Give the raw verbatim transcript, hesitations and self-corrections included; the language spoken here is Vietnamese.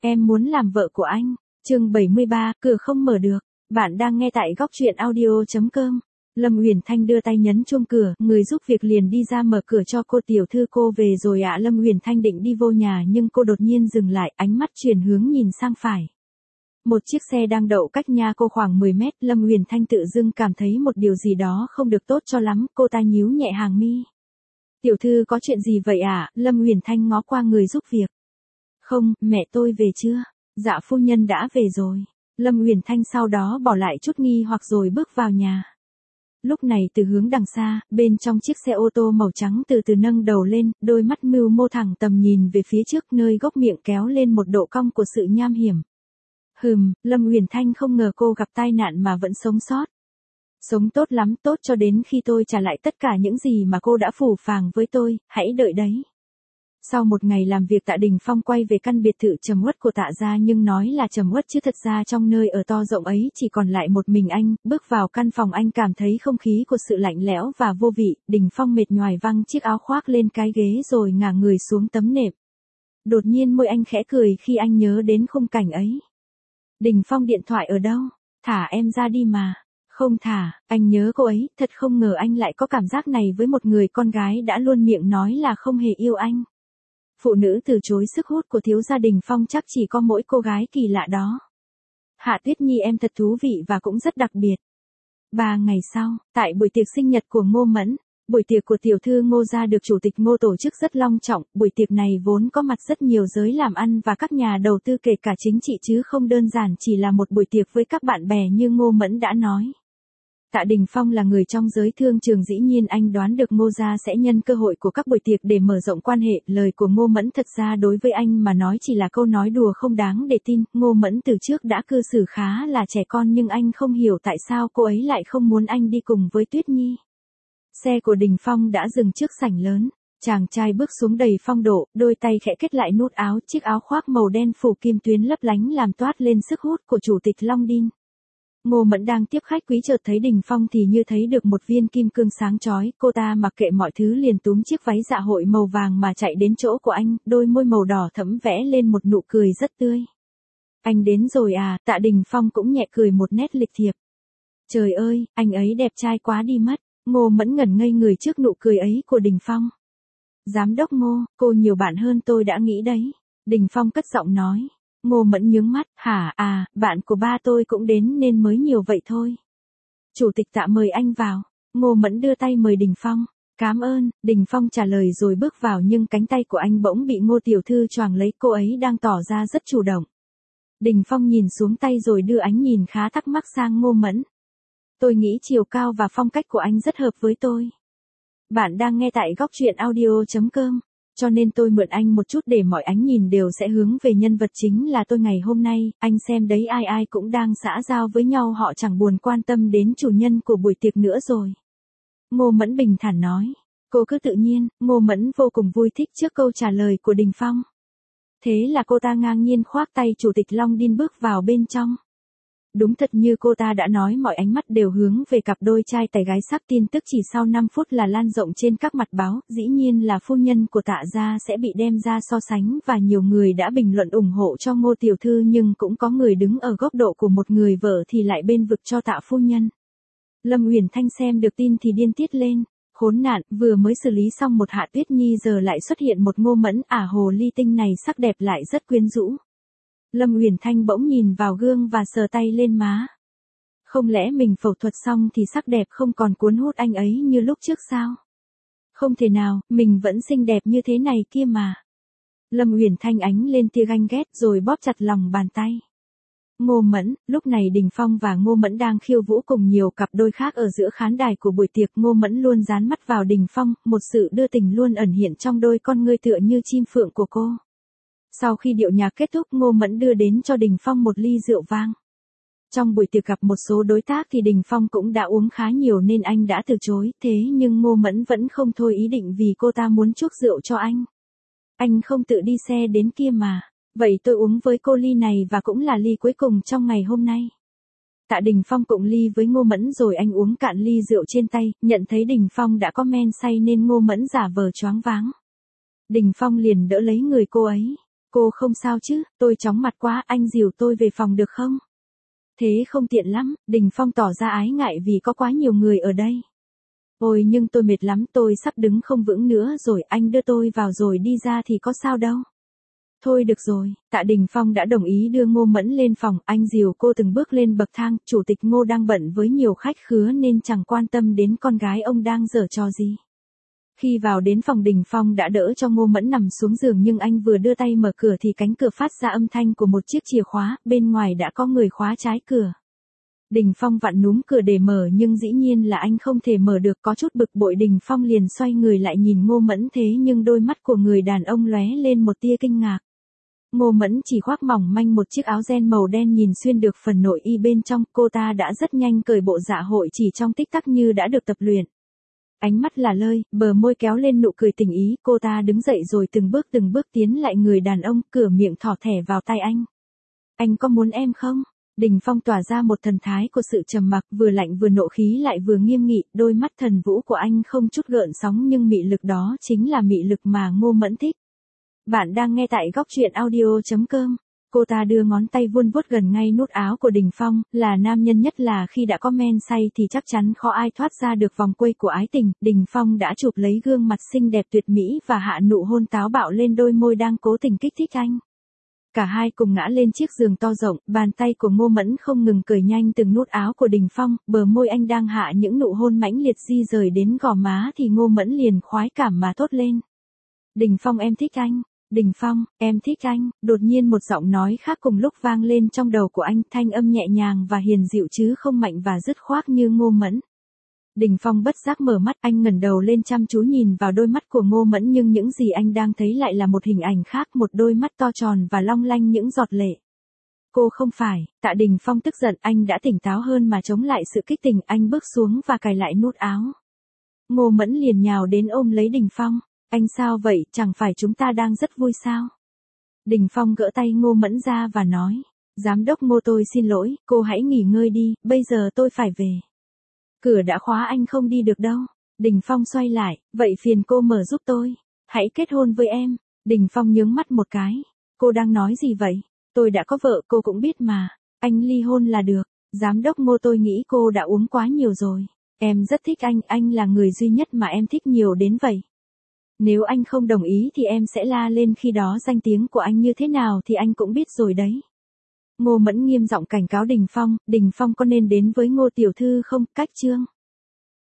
Em muốn làm vợ của anh. Chương bảy mươi ba, cửa không mở được. Bạn đang nghe tại góc truyện audio chấm com. Lâm Uyển Thanh đưa tay nhấn chuông cửa, người giúp việc liền đi ra mở cửa cho cô. Tiểu thư cô về rồi ạ. Lâm Uyển Thanh định đi vô nhà nhưng cô đột nhiên dừng lại, ánh mắt chuyển hướng nhìn sang phải. Một chiếc xe đang đậu cách nhà cô khoảng mười mét, Lâm Uyển Thanh tự dưng cảm thấy một điều gì đó không được tốt cho lắm, cô ta nhíu nhẹ hàng mi. Tiểu thư có chuyện gì vậy ạ? Lâm Uyển Thanh ngó qua người giúp việc. Không, mẹ tôi về chưa? Dạ phu nhân đã về rồi. Lâm Uyển Thanh sau đó bỏ lại chút nghi hoặc rồi bước vào nhà. Lúc này từ hướng đằng xa, bên trong chiếc xe ô tô màu trắng từ từ nâng đầu lên, đôi mắt mưu mô thẳng tầm nhìn về phía trước, nơi góc miệng kéo lên một độ cong của sự nham hiểm. Hừm, Lâm Uyển Thanh không ngờ cô gặp tai nạn mà vẫn sống sót. Sống tốt lắm, tốt cho đến khi tôi trả lại tất cả những gì mà cô đã phù phàng với tôi, hãy đợi đấy. Sau một ngày làm việc, Tạ Đình Phong quay về căn biệt thự trầm uất của Tạ gia, nhưng nói là trầm uất chứ thật ra trong nơi ở to rộng ấy chỉ còn lại một mình anh. Bước vào căn phòng anh cảm thấy không khí của sự lạnh lẽo và vô vị. Đình Phong mệt nhoài văng chiếc áo khoác lên cái ghế rồi ngả người xuống tấm nệm. Đột nhiên môi anh khẽ cười khi anh nhớ đến khung cảnh ấy. Đình Phong, điện thoại ở đâu? Thả em ra đi mà. Không thả, anh nhớ cô ấy, thật không ngờ anh lại có cảm giác này với một người con gái đã luôn miệng nói là không hề yêu anh. Phụ nữ từ chối sức hút của thiếu gia Đình Phong chắc chỉ có mỗi cô gái kỳ lạ đó. Hạ Tuyết Nhi em thật thú vị và cũng rất đặc biệt. Ba ngày sau, tại buổi tiệc sinh nhật của Ngô Mẫn, buổi tiệc của tiểu thư Ngô gia được chủ tịch Ngô tổ chức rất long trọng. Buổi tiệc này vốn có mặt rất nhiều giới làm ăn và các nhà đầu tư kể cả chính trị, chứ không đơn giản chỉ là một buổi tiệc với các bạn bè như Ngô Mẫn đã nói. Tạ Đình Phong là người trong giới thương trường, dĩ nhiên anh đoán được Ngô gia sẽ nhân cơ hội của các buổi tiệc để mở rộng quan hệ. Lời của Ngô Mẫn thật ra đối với anh mà nói chỉ là câu nói đùa không đáng để tin. Ngô Mẫn từ trước đã cư xử khá là trẻ con, nhưng anh không hiểu tại sao cô ấy lại không muốn anh đi cùng với Tuyết Nhi. Xe của Đình Phong đã dừng trước sảnh lớn. Chàng trai bước xuống đầy phong độ, đôi tay khẽ kết lại nút áo, chiếc áo khoác màu đen phủ kim tuyến lấp lánh làm toát lên sức hút của chủ tịch Long Đin. Ngô Mẫn đang tiếp khách quý chợt thấy Đình Phong thì như thấy được một viên kim cương sáng chói, cô ta mặc kệ mọi thứ liền túm chiếc váy dạ hội màu vàng mà chạy đến chỗ của anh, đôi môi màu đỏ thẫm vẽ lên một nụ cười rất tươi. Anh đến rồi à? Tạ Đình Phong cũng nhẹ cười một nét lịch thiệp. Trời ơi, anh ấy đẹp trai quá đi mất. Ngô Mẫn ngẩn ngây người trước nụ cười ấy của Đình Phong. Giám đốc Ngô, cô nhiều bạn hơn tôi đã nghĩ đấy. Đình Phong cất giọng nói. Ngô Mẫn nhướng mắt, hả, à, bạn của ba tôi cũng đến nên mới nhiều vậy thôi. Chủ tịch Tạ mời anh vào. Ngô Mẫn đưa tay mời Đình Phong. Cảm ơn, Đình Phong trả lời rồi bước vào, nhưng cánh tay của anh bỗng bị Ngô tiểu thư choàng lấy, cô ấy đang tỏ ra rất chủ động. Đình Phong nhìn xuống tay rồi đưa ánh nhìn khá thắc mắc sang Ngô Mẫn. Tôi nghĩ chiều cao và phong cách của anh rất hợp với tôi. Bạn đang nghe tại góc truyện audio chấm com. Cho nên tôi mượn anh một chút để mọi ánh nhìn đều sẽ hướng về nhân vật chính là tôi ngày hôm nay. Anh xem đấy, ai ai cũng đang xã giao với nhau, họ chẳng buồn quan tâm đến chủ nhân của buổi tiệc nữa rồi. Ngô Mẫn bình thản nói. Cô cứ tự nhiên. Ngô Mẫn vô cùng vui thích trước câu trả lời của Đình Phong. Thế là cô ta ngang nhiên khoác tay chủ tịch Long Đin bước vào bên trong. Đúng thật như cô ta đã nói, mọi ánh mắt đều hướng về cặp đôi trai tài gái sắc. Tin tức chỉ sau năm phút là lan rộng trên các mặt báo, dĩ nhiên là phu nhân của Tạ gia sẽ bị đem ra so sánh và nhiều người đã bình luận ủng hộ cho Ngô tiểu thư, nhưng cũng có người đứng ở góc độ của một người vợ thì lại bên vực cho Tạ phu nhân. Lâm Uyển Thanh xem được tin thì điên tiết lên. Khốn nạn, vừa mới xử lý xong một Hạ Tuyết Nhi giờ lại xuất hiện một Ngô Mẫn, ả hồ ly tinh này sắc đẹp lại rất quyến rũ. Lâm Uyển Thanh bỗng nhìn vào gương và sờ tay lên má. Không lẽ mình phẫu thuật xong thì sắc đẹp không còn cuốn hút anh ấy như lúc trước sao? Không thể nào, mình vẫn xinh đẹp như thế này kia mà. Lâm Uyển Thanh ánh lên tia ganh ghét rồi bóp chặt lòng bàn tay. Ngô Mẫn, lúc này Đình Phong và Ngô Mẫn đang khiêu vũ cùng nhiều cặp đôi khác ở giữa khán đài của buổi tiệc. Ngô Mẫn luôn dán mắt vào Đình Phong, một sự đưa tình luôn ẩn hiện trong đôi con ngươi tựa như chim phượng của cô. Sau khi điệu nhạc kết thúc, Ngô Mẫn đưa đến cho Đình Phong một ly rượu vang. Trong buổi tiệc gặp một số đối tác thì Đình Phong cũng đã uống khá nhiều nên anh đã từ chối, thế nhưng Ngô Mẫn vẫn không thôi ý định vì cô ta muốn chuốc rượu cho anh. Anh không tự đi xe đến kia mà, vậy tôi uống với cô ly này và cũng là ly cuối cùng trong ngày hôm nay. Tạ Đình Phong cộng ly với Ngô Mẫn rồi anh uống cạn ly rượu trên tay, nhận thấy Đình Phong đã có men say nên Ngô Mẫn giả vờ choáng váng. Đình Phong liền đỡ lấy người cô ấy. Cô không sao chứ, tôi chóng mặt quá, anh dìu tôi về phòng được không? Thế không tiện lắm, Đình Phong tỏ ra ái ngại vì có quá nhiều người ở đây. Ôi nhưng tôi mệt lắm, tôi sắp đứng không vững nữa rồi, anh đưa tôi vào rồi đi ra thì có sao đâu. Thôi được rồi, Tạ Đình Phong đã đồng ý đưa Ngô Mẫn lên phòng, anh dìu cô từng bước lên bậc thang, chủ tịch Ngô đang bận với nhiều khách khứa nên chẳng quan tâm đến con gái ông đang giở trò gì. Khi vào đến phòng Đình Phong đã đỡ cho Ngô Mẫn nằm xuống giường nhưng anh vừa đưa tay mở cửa thì cánh cửa phát ra âm thanh của một chiếc chìa khóa, bên ngoài đã có người khóa trái cửa. Đình Phong vặn núm cửa để mở nhưng dĩ nhiên là anh không thể mở được, có chút bực bội Đình Phong liền xoay người lại nhìn Ngô Mẫn thế nhưng đôi mắt của người đàn ông lóe lên một tia kinh ngạc. Ngô Mẫn chỉ khoác mỏng manh một chiếc áo ren màu đen nhìn xuyên được phần nội y bên trong, cô ta đã rất nhanh cởi bộ dạ hội chỉ trong tích tắc như đã được tập luyện. Ánh mắt là lơi, bờ môi kéo lên nụ cười tình ý, cô ta đứng dậy rồi từng bước từng bước tiến lại người đàn ông, cửa miệng thỏ thẻ vào tay anh. Anh có muốn em không? Đình Phong tỏa ra một thần thái của sự trầm mặc, vừa lạnh vừa nộ khí lại vừa nghiêm nghị, đôi mắt thần vũ của anh không chút gợn sóng nhưng mị lực đó chính là mị lực mà Ngô Mẫn thích. Bạn đang nghe tại góc truyện audio chấm com. Cô ta đưa ngón tay vuốt vuốt gần ngay nút áo của Đình Phong, là nam nhân nhất là khi đã có men say thì chắc chắn khó ai thoát ra được vòng quây của ái tình. Đình Phong đã chụp lấy gương mặt xinh đẹp tuyệt mỹ và hạ nụ hôn táo bạo lên đôi môi đang cố tình kích thích anh. Cả hai cùng ngã lên chiếc giường to rộng, bàn tay của Ngô Mẫn không ngừng cởi nhanh từng nút áo của Đình Phong, bờ môi anh đang hạ những nụ hôn mãnh liệt di rời đến gò má thì Ngô Mẫn liền khoái cảm mà thốt lên. Đình Phong em thích anh. Đình Phong, em thích anh, đột nhiên một giọng nói khác cùng lúc vang lên trong đầu của anh, thanh âm nhẹ nhàng và hiền dịu chứ không mạnh và dứt khoát như Ngô Mẫn. Đình Phong bất giác mở mắt, anh ngẩng đầu lên chăm chú nhìn vào đôi mắt của Ngô Mẫn nhưng những gì anh đang thấy lại là một hình ảnh khác, một đôi mắt to tròn và long lanh những giọt lệ. Cô không phải, Tạ Đình Phong tức giận, anh đã tỉnh táo hơn mà chống lại sự kích tình, anh bước xuống và cài lại nút áo. Ngô Mẫn liền nhào đến ôm lấy Đình Phong. Anh sao vậy, chẳng phải chúng ta đang rất vui sao? Đình Phong gỡ tay Ngô Mẫn ra và nói, giám đốc Ngô tôi xin lỗi, cô hãy nghỉ ngơi đi, bây giờ tôi phải về. Cửa đã khóa anh không đi được đâu. Đình Phong xoay lại, vậy phiền cô mở giúp tôi, hãy kết hôn với em. Đình Phong nhướng mắt một cái, cô đang nói gì vậy? Tôi đã có vợ cô cũng biết mà, anh ly hôn là được. Giám đốc Ngô tôi nghĩ cô đã uống quá nhiều rồi. Em rất thích anh, anh là người duy nhất mà em thích nhiều đến vậy. Nếu anh không đồng ý thì em sẽ la lên, khi đó danh tiếng của anh như thế nào thì anh cũng biết rồi đấy. Ngô Mẫn nghiêm giọng cảnh cáo Đình Phong, Đình Phong có nên đến với Ngô tiểu thư không? Cách chương